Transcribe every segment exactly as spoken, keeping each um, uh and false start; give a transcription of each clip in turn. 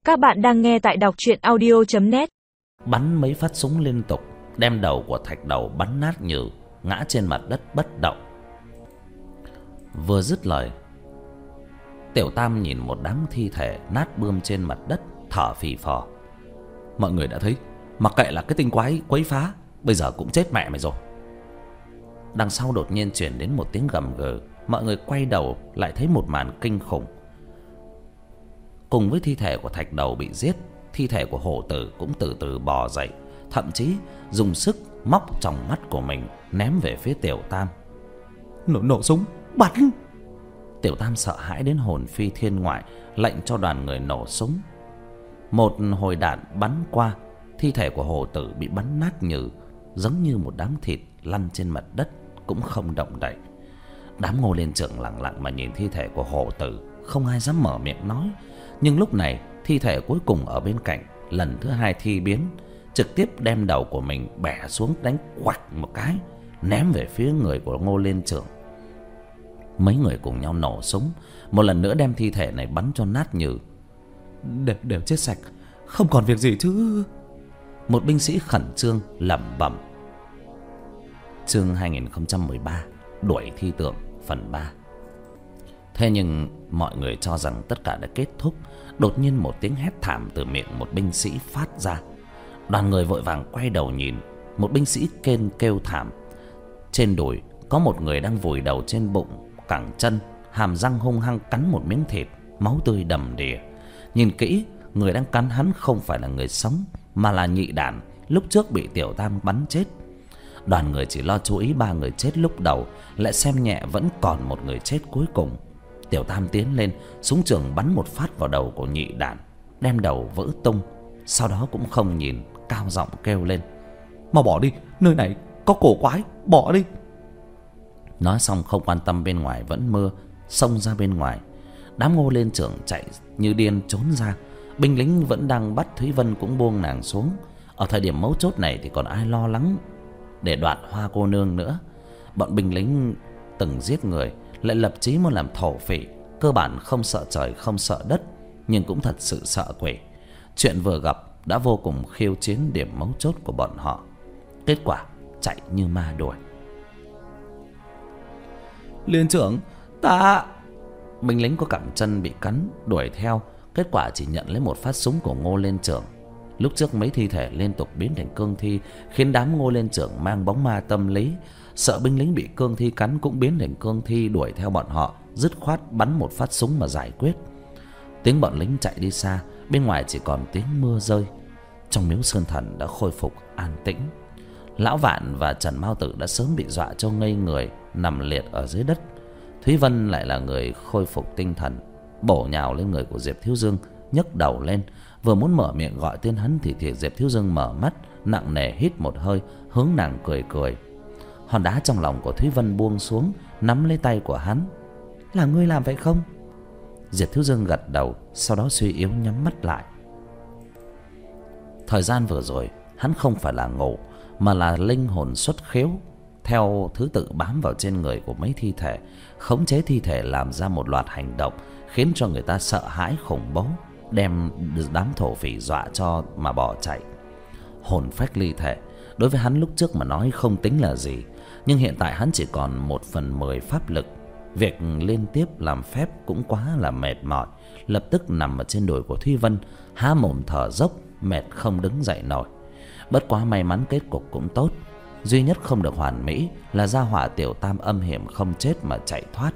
Các bạn đang nghe tại đọc truyện audio chấm net. Bắn mấy phát súng liên tục, đem đầu của Thạch Đầu bắn nát nhừ, ngã trên mặt đất bất động. Vừa dứt lời, Tiểu Tam nhìn một đám thi thể nát bươm trên mặt đất, thở phì phò. Mọi người đã thấy, mặc kệ là cái tinh quái quấy phá, bây giờ cũng chết mẹ mày rồi. Đằng sau đột nhiên truyền đến một tiếng gầm gừ. Mọi người quay đầu lại thấy một màn kinh khủng. Cùng với thi thể của Thạch Đầu bị giết, thi thể của Hổ Tử cũng từ từ bò dậy, thậm chí dùng sức móc tròng mắt của mình ném về phía Tiểu Tam. Nổ nổ súng, bắn! Tiểu Tam sợ hãi đến hồn phi thiên ngoại, lệnh cho đoàn người nổ súng. Một hồi đạn bắn qua, thi thể của Hổ Tử bị bắn nát nhừ, giống như một đám thịt lăn trên mặt đất, cũng không động đậy. Đám Ngô Liên Trưởng lặng lặng mà nhìn thi thể của Hổ Tử, không ai dám mở miệng nói. Nhưng lúc này thi thể cuối cùng ở bên cạnh lần thứ hai thi biến, trực tiếp đem đầu của mình bẻ xuống, đánh quạch một cái, ném về phía người của Ngô Liên Trưởng. Mấy người cùng nhau nổ súng, một lần nữa đem thi thể này bắn cho nát nhừ. Đều, đều chết sạch, không còn việc gì chứ. Một binh sĩ khẩn trương lẩm bẩm. Chương hai nghìn không trăm mười ba, đuổi thi tượng phần ba. Thế nhưng mọi người cho rằng tất cả đã kết thúc. Đột nhiên một tiếng hét thảm từ miệng một binh sĩ phát ra. Đoàn người vội vàng quay đầu nhìn. Một binh sĩ kêu kêu thảm. Trên đùi có một người đang vùi đầu trên bụng, cẳng chân, hàm răng hung hăng cắn một miếng thịt, máu tươi đầm đìa. Nhìn kỹ, người đang cắn hắn không phải là người sống, mà là Nhị Đản, lúc trước bị Tiểu Tam bắn chết. Đoàn người chỉ lo chú ý ba người chết lúc đầu, lại xem nhẹ vẫn còn một người chết cuối cùng. Tiểu Tam tiến lên, súng trường bắn một phát vào đầu của Nhị Đản, đem đầu vỡ tung. Sau đó cũng không nhìn, cao giọng kêu lên: "Mau bỏ đi, nơi này có cổ quái, bỏ đi!" Nói xong không quan tâm bên ngoài vẫn mưa, xông ra bên ngoài. Đám Ngô Liên Trưởng chạy như điên trốn ra. Binh lính vẫn đang bắt Thúy Vân cũng buông nàng xuống. Ở thời điểm mấu chốt này thì còn ai lo lắng để đoạt Hoa cô nương nữa. Bọn binh lính từng giết người, lại lập chí muốn làm thổ phỉ, cơ bản không sợ trời không sợ đất, nhưng cũng thật sự sợ quỷ. Chuyện vừa gặp đã vô cùng khiêu chiến điểm mấu chốt của bọn họ. Kết quả chạy như ma đuổi. Liên trưởng, ta... Binh lính có cẳng chân bị cắn đuổi theo, kết quả chỉ nhận lấy một phát súng của Ngô Liên Trưởng. Lúc trước mấy thi thể liên tục biến thành cương thi, khiến đám Ngô Liên Trưởng mang bóng ma tâm lý, sợ binh lính bị cương thi cắn cũng biến thành cương thi đuổi theo bọn họ, dứt khoát bắn một phát súng mà giải quyết. Tiếng bọn lính chạy đi xa, bên ngoài chỉ còn tiếng mưa rơi. Trong miếu Sơn Thần đã khôi phục an tĩnh. Lão Vạn và Trần Mao Tử đã sớm bị dọa cho ngây người, nằm liệt ở dưới đất. Thúy Vân lại là người khôi phục tinh thần, bổ nhào lên người của Diệp Thiếu Dương, nhấc đầu lên, vừa muốn mở miệng gọi tên hắn thì, thì Diệp Thiếu Dương mở mắt, nặng nề hít một hơi, hướng nàng cười cười. Hòn đá trong lòng của Thúy Vân buông xuống, nắm lấy tay của hắn. "Là ngươi làm vậy không?" Diệp Thiếu Dương gật đầu, sau đó suy yếu nhắm mắt lại. Thời gian vừa rồi hắn không phải là ngủ, mà là linh hồn xuất khiếu, theo thứ tự bám vào trên người của mấy thi thể, khống chế thi thể làm ra một loạt hành động khiến cho người ta sợ hãi khủng bố, đem đám thổ phỉ dọa cho mà bỏ chạy. Hồn phách ly thể đối với hắn lúc trước mà nói không tính là gì, nhưng hiện tại hắn chỉ còn một phần mười pháp lực. Việc liên tiếp làm phép cũng quá là mệt mỏi. Lập tức nằm ở trên đùi của Thúy Vân, há mồm thở dốc, mệt không đứng dậy nổi. Bất quá may mắn kết cục cũng tốt, duy nhất không được hoàn mỹ là gia hỏa Tiểu Tam âm hiểm không chết mà chạy thoát.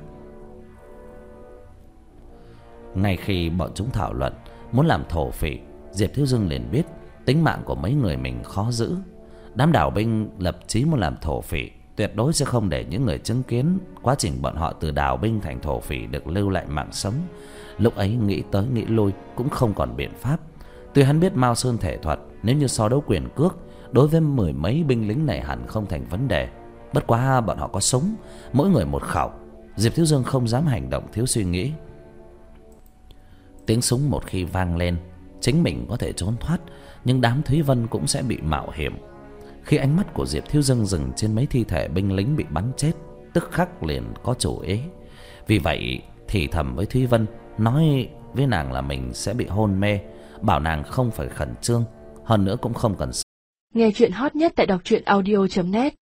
Ngay khi bọn chúng thảo luận muốn làm thổ phỉ, Diệp Thiếu Dương liền biết tính mạng của mấy người mình khó giữ. Đám đảo binh lập chí muốn làm thổ phỉ, tuyệt đối sẽ không để những người chứng kiến quá trình bọn họ từ đảo binh thành thổ phỉ được lưu lại mạng sống. Lúc ấy nghĩ tới nghĩ lui cũng không còn biện pháp. Tuy hắn biết Mao Sơn thể thuật, nếu như so đấu quyền cước, đối với mười mấy binh lính này hẳn không thành vấn đề. Bất quá bọn họ có súng, mỗi người một khẩu. Diệp Thiếu Dương không dám hành động thiếu suy nghĩ. Tiếng súng một khi vang lên, chính mình có thể trốn thoát, nhưng đám Thúy Vân cũng sẽ bị mạo hiểm. Khi ánh mắt của Diệp Thiếu Dương dừng trên mấy thi thể binh lính bị bắn chết, tức khắc liền có chủ ý. Vì vậy thì thầm với Thúy Vân, nói với nàng là mình sẽ bị hôn mê, bảo nàng không phải khẩn trương, hơn nữa cũng không cần. Nghe chuyện hot nhất tại đọc truyện audio chấm net.